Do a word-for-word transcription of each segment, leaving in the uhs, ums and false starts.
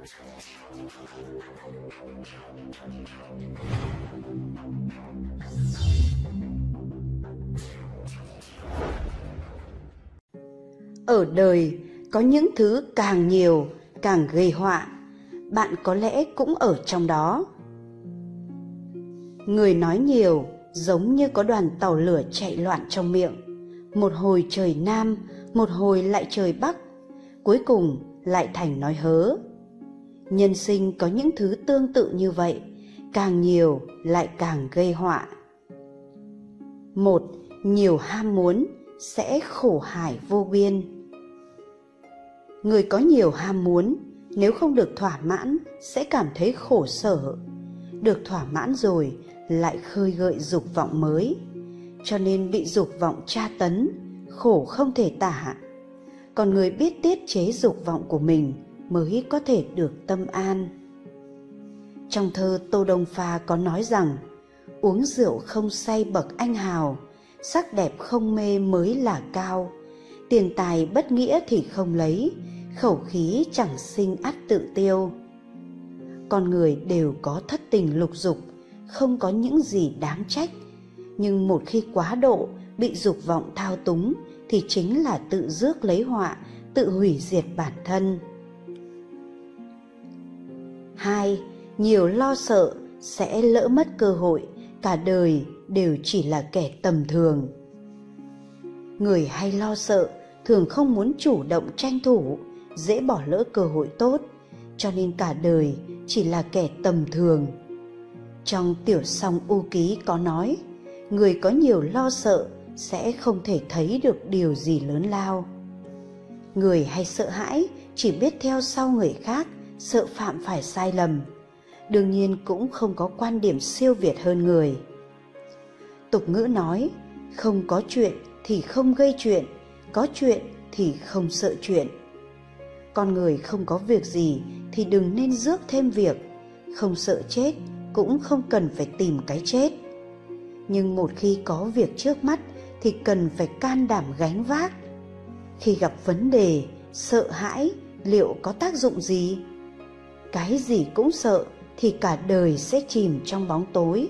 Ở đời có những thứ càng nhiều càng gây họa, bạn có lẽ cũng ở trong đó. Người nói nhiều giống như có đoàn tàu lửa chạy loạn trong miệng, một hồi trời Nam, một hồi lại trời Bắc, cuối cùng lại thành nói hớ. Nhân sinh có những thứ tương tự như vậy, càng nhiều lại càng gây họa. Một, nhiều ham muốn sẽ khổ hải vô biên. Người có nhiều ham muốn, nếu không được thỏa mãn sẽ cảm thấy khổ sở. Được thỏa mãn rồi lại khơi gợi dục vọng mới, cho nên bị dục vọng tra tấn, khổ không thể tả. Còn người biết tiết chế dục vọng của mình mới có thể được tâm an. Trong thơ Tô Đông Pha có nói rằng, uống rượu không say bậc anh hào, sắc đẹp không mê mới là cao, tiền tài bất nghĩa thì không lấy, khẩu khí chẳng sinh ắt tự tiêu. Con người đều có thất tình lục dục, không có những gì đáng trách, nhưng một khi quá độ bị dục vọng thao túng thì chính là tự rước lấy họa, tự hủy diệt bản thân. Hai, nhiều lo sợ sẽ lỡ mất cơ hội, cả đời đều chỉ là kẻ tầm thường. Người hay lo sợ thường không muốn chủ động tranh thủ, dễ bỏ lỡ cơ hội tốt, cho nên cả đời chỉ là kẻ tầm thường. Trong tiểu song U Ký có nói, người có nhiều lo sợ sẽ không thể thấy được điều gì lớn lao. Người hay sợ hãi chỉ biết theo sau người khác, sợ phạm phải sai lầm, đương nhiên cũng không có quan điểm siêu việt hơn người. Tục ngữ nói, không có chuyện thì không gây chuyện, có chuyện thì không sợ chuyện. Con người không có việc gì thì đừng nên rước thêm việc, không sợ chết cũng không cần phải tìm cái chết. Nhưng một khi có việc trước mắt thì cần phải can đảm gánh vác. Khi gặp vấn đề, sợ hãi liệu có tác dụng gì? Cái gì cũng sợ thì cả đời sẽ chìm trong bóng tối.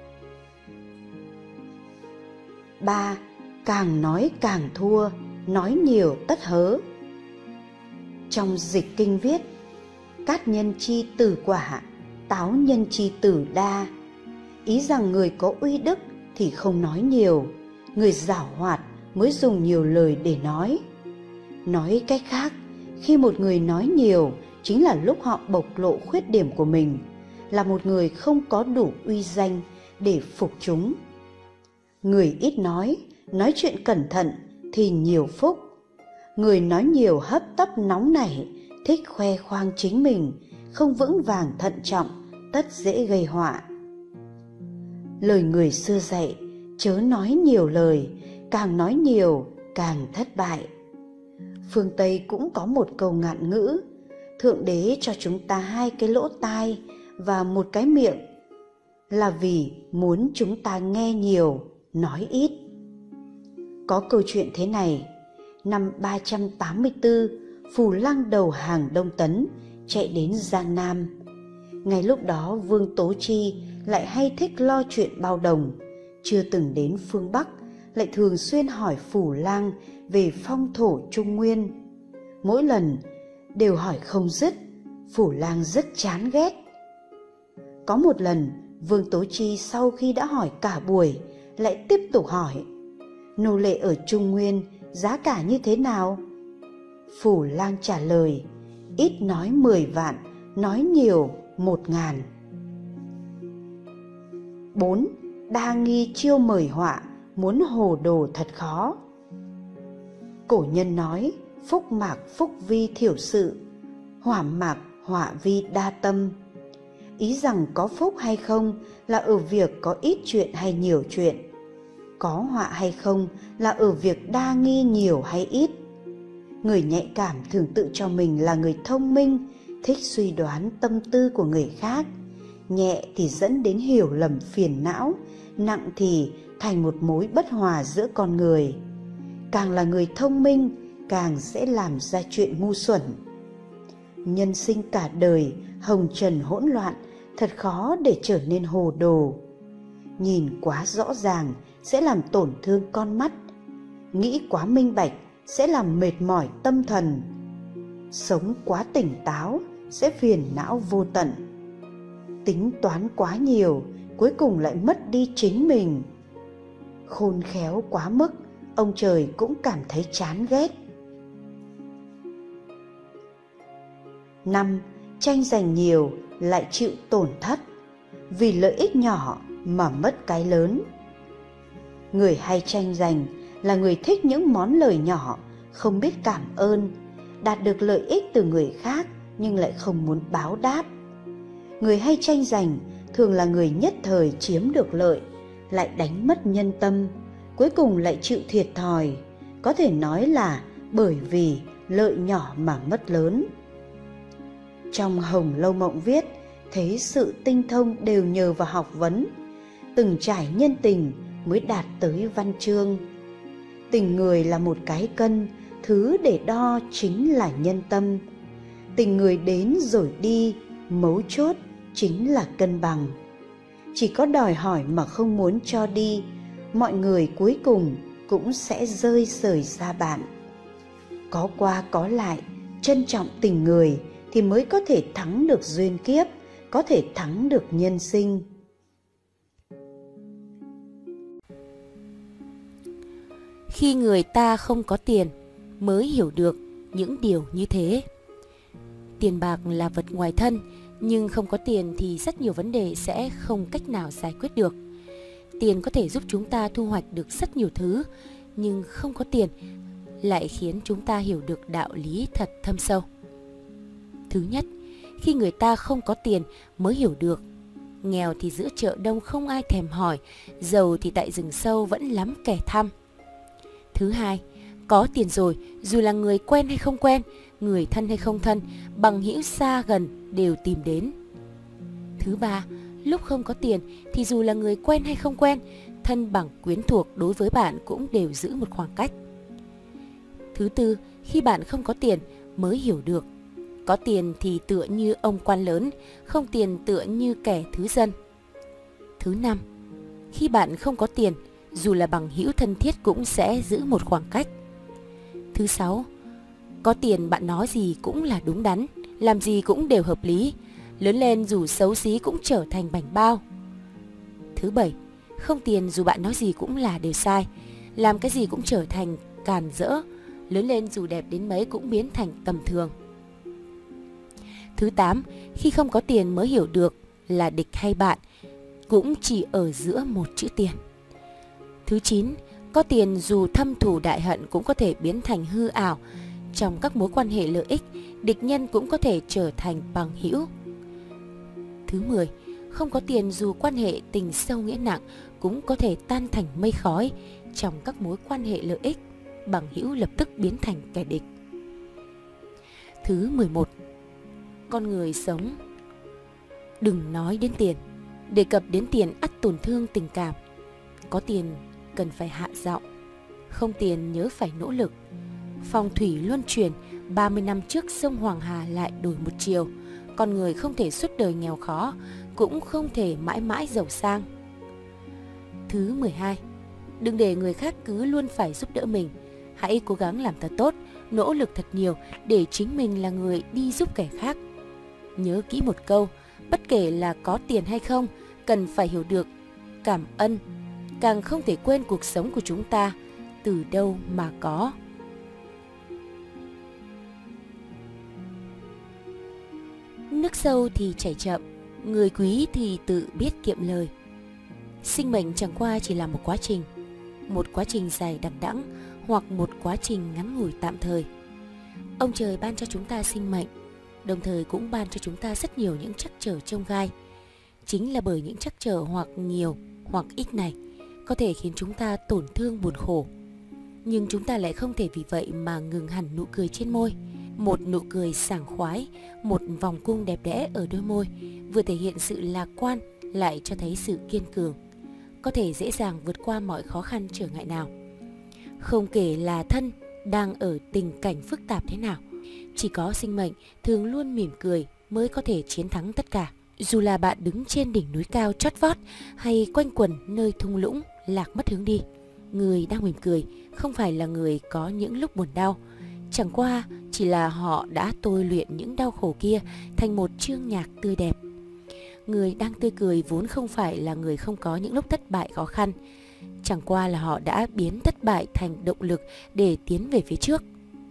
Ba, càng nói càng thua, nói nhiều tất hớ. Trong dịch kinh viết, cát nhân chi tử quả, táo nhân chi tử đa. Ý rằng người có uy đức thì không nói nhiều, người giảo hoạt mới dùng nhiều lời để nói. Nói cách khác, khi một người nói nhiều chính là lúc họ bộc lộ khuyết điểm của mình, là một người không có đủ uy danh để phục chúng. Người ít nói, nói chuyện cẩn thận thì nhiều phúc. Người nói nhiều hấp tấp nóng nảy, thích khoe khoang chính mình, không vững vàng thận trọng, tất dễ gây họa. Lời người xưa dạy, chớ nói nhiều lời, càng nói nhiều càng thất bại. Phương Tây cũng có một câu ngạn ngữ, Thượng Đế cho chúng ta hai cái lỗ tai và một cái miệng, là vì muốn chúng ta nghe nhiều, nói ít. Có câu chuyện thế này, năm ba trăm tám mươi tư, Phù Lăng đầu hàng Đông Tấn, chạy đến Giang Nam. Ngay lúc đó Vương Tố Chi lại hay thích lo chuyện bao đồng, chưa từng đến phương Bắc, lại thường xuyên hỏi Phù Lăng về phong thổ Trung Nguyên. Mỗi lần đều hỏi không dứt, Phù Lăng rất chán ghét. Có một lần, Vương Tố Chi sau khi đã hỏi cả buổi, lại tiếp tục hỏi, nô lệ ở Trung Nguyên giá cả như thế nào? Phù Lăng trả lời, ít nói mười vạn, nói nhiều một ngàn. Bốn, đa nghi chiêu mời họa, muốn hồ đồ thật khó. Cổ nhân nói, phúc mạc phúc vi thiểu sự, hỏa mạc họa vi đa tâm. Ý rằng có phúc hay không là ở việc có ít chuyện hay nhiều chuyện, có họa hay không là ở việc đa nghi nhiều hay ít. Người nhạy cảm thường tự cho mình là người thông minh, thích suy đoán tâm tư của người khác, nhẹ thì dẫn đến hiểu lầm phiền não, nặng thì thành một mối bất hòa giữa con người. Càng là người thông minh, càng sẽ làm ra chuyện ngu xuẩn. Nhân sinh cả đời, hồng trần hỗn loạn, thật khó để trở nên hồ đồ. Nhìn quá rõ ràng sẽ làm tổn thương con mắt, nghĩ quá minh bạch sẽ làm mệt mỏi tâm thần, sống quá tỉnh táo sẽ phiền não vô tận. Tính toán quá nhiều, cuối cùng lại mất đi chính mình. Khôn khéo quá mức, ông trời cũng cảm thấy chán ghét. Năm, tranh giành nhiều lại chịu tổn thất, vì lợi ích nhỏ mà mất cái lớn. Người hay tranh giành là người thích những món lời nhỏ, không biết cảm ơn, đạt được lợi ích từ người khác nhưng lại không muốn báo đáp. Người hay tranh giành thường là người nhất thời chiếm được lợi, lại đánh mất nhân tâm, cuối cùng lại chịu thiệt thòi. Có thể nói là bởi vì lợi nhỏ mà mất lớn. Trong Hồng Lâu Mộng viết, thế sự tinh thông đều nhờ vào học vấn, từng trải nhân tình mới đạt tới văn chương. Tình người là một cái cân, thứ để đo chính là nhân tâm. Tình người đến rồi đi, mấu chốt chính là cân bằng. Chỉ có đòi hỏi mà không muốn cho đi, mọi người cuối cùng cũng sẽ rơi rời xa bạn. Có qua có lại, trân trọng tình người thì mới có thể thắng được duyên kiếp, có thể thắng được nhân sinh. Khi người ta không có tiền mới hiểu được những điều như thế. Tiền bạc là vật ngoài thân, nhưng không có tiền thì rất nhiều vấn đề sẽ không cách nào giải quyết được. Tiền có thể giúp chúng ta thu hoạch được rất nhiều thứ, nhưng không có tiền lại khiến chúng ta hiểu được đạo lý thật thâm sâu. Thứ nhất, khi người ta không có tiền mới hiểu được, nghèo thì giữa chợ đông không ai thèm hỏi, giàu thì tại rừng sâu vẫn lắm kẻ thăm. Thứ hai, có tiền rồi, dù là người quen hay không quen, người thân hay không thân, bằng hữu xa gần đều tìm đến. Thứ ba, lúc không có tiền thì dù là người quen hay không quen, thân bằng quyến thuộc đối với bạn cũng đều giữ một khoảng cách. Thứ tư, khi bạn không có tiền mới hiểu được, có tiền thì tựa như ông quan lớn, không tiền tựa như kẻ thứ dân. Thứ năm, khi bạn không có tiền, dù là bằng hữu thân thiết cũng sẽ giữ một khoảng cách. Thứ sáu, có tiền bạn nói gì cũng là đúng đắn, làm gì cũng đều hợp lý, lớn lên dù xấu xí cũng trở thành bảnh bao. Thứ bảy, không tiền dù bạn nói gì cũng là đều sai, làm cái gì cũng trở thành càn rỡ, lớn lên dù đẹp đến mấy cũng biến thành tầm thường. Thứ tám, khi không có tiền mới hiểu được là địch hay bạn cũng chỉ ở giữa một chữ tiền. Thứ chín, có tiền dù thâm thù đại hận cũng có thể biến thành hư ảo. Trong các mối quan hệ lợi ích, địch nhân cũng có thể trở thành bằng hữu. Thứ mười, không có tiền dù quan hệ tình sâu nghĩa nặng cũng có thể tan thành mây khói. Trong các mối quan hệ lợi ích, bằng hữu lập tức biến thành kẻ địch. Thứ mười một, con người sống đừng nói đến tiền, đề cập đến tiền ắt tổn thương tình cảm. Có tiền cần phải hạ giọng, không tiền nhớ phải nỗ lực. Phong thủy luân chuyển, ba mươi năm trước sông Hoàng Hà lại đổi một chiều. Con người không thể suốt đời nghèo khó, cũng không thể mãi mãi giàu sang. Thứ mười hai, đừng để người khác cứ luôn phải giúp đỡ mình. Hãy cố gắng làm thật tốt, nỗ lực thật nhiều để chính mình là người đi giúp kẻ khác. Nhớ kỹ một câu, bất kể là có tiền hay không, cần phải hiểu được cảm ơn, càng không thể quên cuộc sống của chúng ta từ đâu mà có. Nước sâu thì chảy chậm, người quý thì tự biết kiệm lời. Sinh mệnh chẳng qua chỉ là một quá trình, một quá trình dài đằng đẵng hoặc một quá trình ngắn ngủi tạm thời. Ông trời ban cho chúng ta sinh mệnh, đồng thời cũng ban cho chúng ta rất nhiều những trắc trở chông gai. Chính là bởi những trắc trở hoặc nhiều hoặc ít này có thể khiến chúng ta tổn thương buồn khổ. Nhưng chúng ta lại không thể vì vậy mà ngừng hẳn nụ cười trên môi. Một nụ cười sảng khoái, một vòng cung đẹp đẽ ở đôi môi, vừa thể hiện sự lạc quan, lại cho thấy sự kiên cường, có thể dễ dàng vượt qua mọi khó khăn trở ngại nào. Không kể là thân đang ở tình cảnh phức tạp thế nào, chỉ có sinh mệnh thường luôn mỉm cười mới có thể chiến thắng tất cả. Dù là bạn đứng trên đỉnh núi cao chót vót hay quanh quẩn nơi thung lũng lạc mất hướng đi, người đang mỉm cười không phải là người có những lúc buồn đau. Chẳng qua chỉ là họ đã tôi luyện những đau khổ kia thành một chương nhạc tươi đẹp. Người đang tươi cười vốn không phải là người không có những lúc thất bại khó khăn. Chẳng qua là họ đã biến thất bại thành động lực để tiến về phía trước.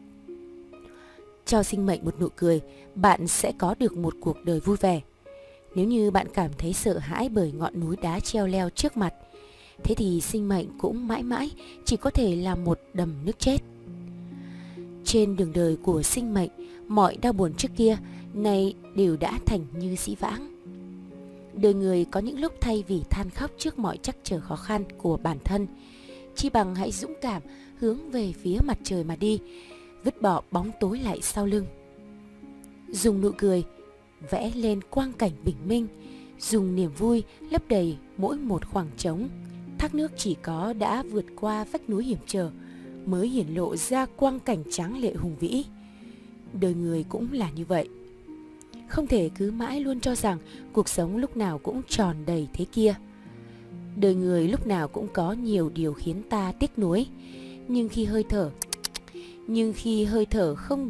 Cho sinh mệnh một nụ cười, bạn sẽ có được một cuộc đời vui vẻ. Nếu như bạn cảm thấy sợ hãi bởi ngọn núi đá treo leo trước mặt, thế thì sinh mệnh cũng mãi mãi chỉ có thể là một đầm nước chết. Trên đường đời của sinh mệnh, mọi đau buồn trước kia nay đều đã thành như dĩ vãng. Đời người có những lúc thay vì than khóc trước mọi trắc trở khó khăn của bản thân, chi bằng hãy dũng cảm hướng về phía mặt trời mà đi, vứt bỏ bóng tối lại sau lưng. Dùng nụ cười vẽ lên quang cảnh bình minh, dùng niềm vui lấp đầy mỗi một khoảng trống. Thác nước chỉ có đã vượt qua vách núi hiểm trở mới hiển lộ ra quang cảnh tráng lệ hùng vĩ. Đời người cũng là như vậy. Không thể cứ mãi luôn cho rằng cuộc sống lúc nào cũng tròn đầy thế kia. Đời người lúc nào cũng có nhiều điều khiến ta tiếc nuối, nhưng khi hơi thở nhưng khi hơi thở không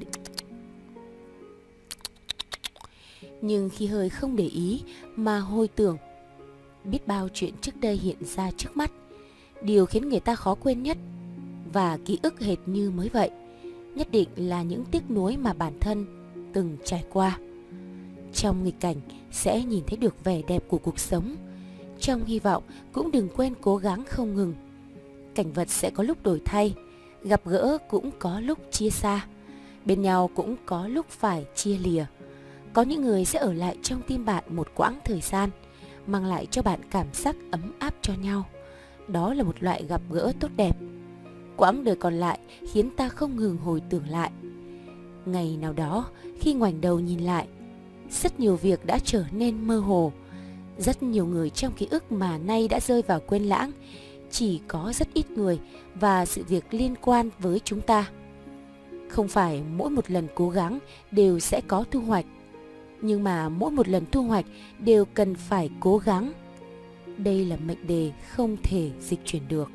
nhưng khi hơi không để ý mà hồi tưởng, biết bao chuyện trước đây hiện ra trước mắt. Điều khiến người ta khó quên nhất và ký ức hệt như mới vậy, nhất định là những tiếc nuối mà bản thân từng trải qua. Trong nghịch cảnh sẽ nhìn thấy được vẻ đẹp của cuộc sống. Trong hy vọng cũng đừng quên cố gắng không ngừng. Cảnh vật sẽ có lúc đổi thay, gặp gỡ cũng có lúc chia xa, bên nhau cũng có lúc phải chia lìa. Có những người sẽ ở lại trong tim bạn một quãng thời gian, mang lại cho bạn cảm giác ấm áp cho nhau. Đó là một loại gặp gỡ tốt đẹp. Quãng đời còn lại khiến ta không ngừng hồi tưởng lại. Ngày nào đó, khi ngoảnh đầu nhìn lại, rất nhiều việc đã trở nên mơ hồ. Rất nhiều người trong ký ức mà nay đã rơi vào quên lãng. Chỉ có rất ít người và sự việc liên quan với chúng ta. Không phải mỗi một lần cố gắng đều sẽ có thu hoạch, nhưng mà mỗi một lần thu hoạch đều cần phải cố gắng. Đây là mệnh đề không thể dịch chuyển được.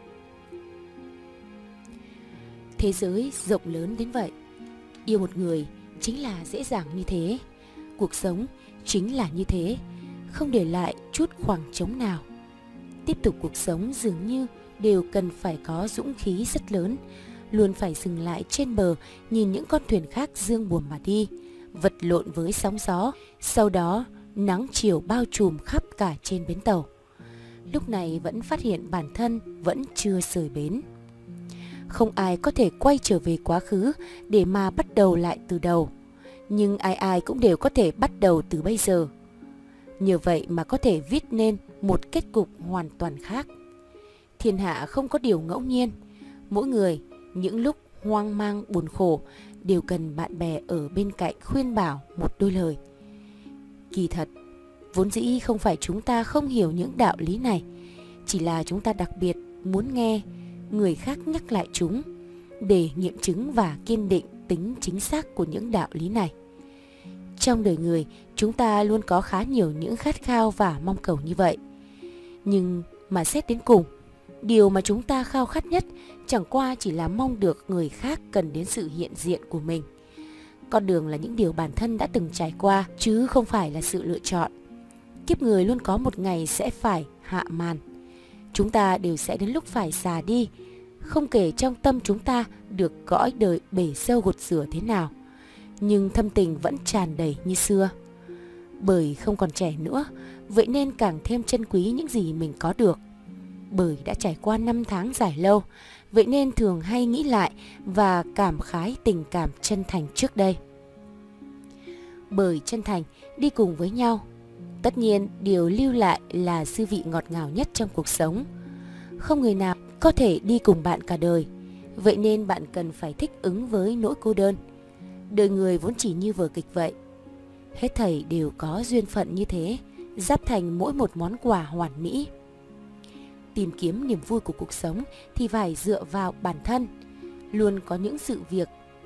Thế giới rộng lớn đến vậy, yêu một người chính là dễ dàng như thế. Cuộc sống chính là như thế, không để lại chút khoảng trống nào. Tiếp tục cuộc sống dường như đều cần phải có dũng khí rất lớn, luôn phải dừng lại trên bờ nhìn những con thuyền khác dương buồm mà đi, vật lộn với sóng gió, sau đó nắng chiều bao trùm khắp cả trên bến tàu. Lúc này vẫn phát hiện bản thân vẫn chưa rời bến. Không ai có thể quay trở về quá khứ để mà bắt đầu lại từ đầu, nhưng ai ai cũng đều có thể bắt đầu từ bây giờ. Nhờ vậy mà có thể viết nên một kết cục hoàn toàn khác. Thiên hạ không có điều ngẫu nhiên. Mỗi người, những lúc hoang mang buồn khổ, đều cần bạn bè ở bên cạnh khuyên bảo một đôi lời. Kỳ thật, vốn dĩ không phải chúng ta không hiểu những đạo lý này, chỉ là chúng ta đặc biệt muốn nghe người khác nhắc lại chúng để nghiệm chứng và kiên định tính chính xác của những đạo lý này. Trong đời người, chúng ta luôn có khá nhiều những khát khao và mong cầu như vậy. Nhưng mà xét đến cùng, điều mà chúng ta khao khát nhất chẳng qua chỉ là mong được người khác cần đến sự hiện diện của mình. Con đường là những điều bản thân đã từng trải qua, chứ không phải là sự lựa chọn. Kiếp người luôn có một ngày sẽ phải hạ màn. Chúng ta đều sẽ đến lúc phải già đi. Không kể trong tâm chúng ta được cõi đời bể sâu gột rửa thế nào, nhưng thâm tình vẫn tràn đầy như xưa. Bởi không còn trẻ nữa, vậy nên càng thêm trân quý những gì mình có được. Bởi đã trải qua năm tháng dài lâu, vậy nên thường hay nghĩ lại và cảm khái tình cảm chân thành trước đây. Bởi chân thành đi cùng với nhau, tất nhiên điều lưu lại là dư vị ngọt ngào nhất trong cuộc sống. Không người nào có thể đi cùng bạn cả đời, vậy nên bạn cần phải thích ứng với nỗi cô đơn. Đời người vốn chỉ như vở kịch vậy. Hết thảy đều có duyên phận như thế, ráp thành mỗi một món quà hoàn mỹ. Tìm kiếm niềm vui của cuộc sống thì phải dựa vào bản thân. Luôn có những sự việc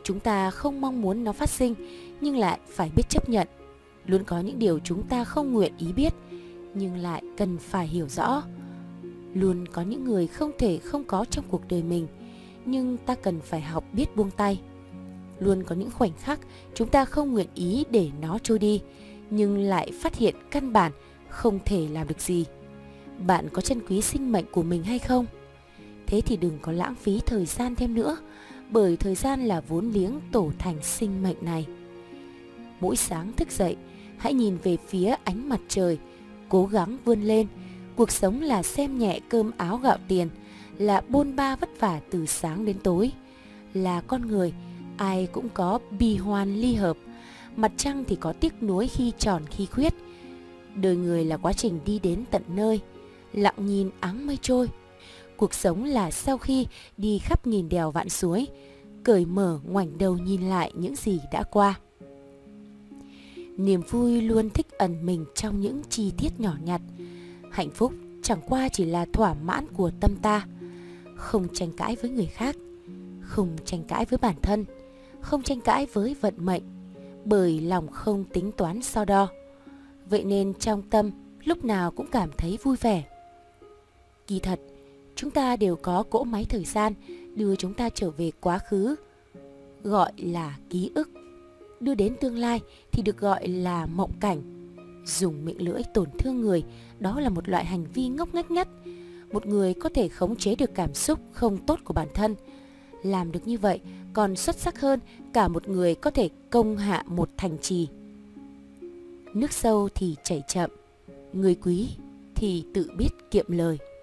chúng ta không mong muốn nó phát sinh nhưng lại phải biết chấp nhận. Luôn có những điều chúng ta không nguyện ý biết nhưng lại cần phải hiểu rõ. Luôn có những người không thể không có trong cuộc đời mình nhưng ta cần phải học biết buông tay. Luôn có những khoảnh khắc chúng ta không nguyện ý để nó trôi đi nhưng lại phát hiện căn bản không thể làm được gì. Bạn có trân quý sinh mệnh của mình hay không? Thế thì đừng có lãng phí thời gian thêm nữa, bởi thời gian là vốn liếng tổ thành sinh mệnh này. Mỗi sáng thức dậy, hãy nhìn về phía ánh mặt trời, cố gắng vươn lên. Cuộc sống là xem nhẹ cơm áo gạo tiền, là bôn ba vất vả từ sáng đến tối. Là con người, ai cũng có bi hoan ly hợp. Mặt trăng thì có tiếc nuối khi tròn khi khuyết. Đời người là quá trình đi đến tận nơi, lặng nhìn áng mây trôi. Cuộc sống là sau khi đi khắp nghìn đèo vạn suối, cởi mở ngoảnh đầu nhìn lại những gì đã qua. Niềm vui luôn thích ẩn mình trong những chi tiết nhỏ nhặt. Hạnh phúc chẳng qua chỉ là thỏa mãn của tâm ta. Không tranh cãi với người khác, không tranh cãi với bản thân, không tranh cãi với vận mệnh, bởi lòng không tính toán so đo. Vậy nên trong tâm lúc nào cũng cảm thấy vui vẻ. Kỳ thật, chúng ta đều có cỗ máy thời gian đưa chúng ta trở về quá khứ, gọi là ký ức. Đưa đến tương lai thì được gọi là mộng cảnh. Dùng miệng lưỡi tổn thương người, đó là một loại hành vi ngốc nghếch nhất. Một người có thể khống chế được cảm xúc không tốt của bản thân, làm được như vậy còn xuất sắc hơn cả một người có thể công hạ một thành trì. Nước sâu thì chảy chậm, người quý thì tự biết kiệm lời.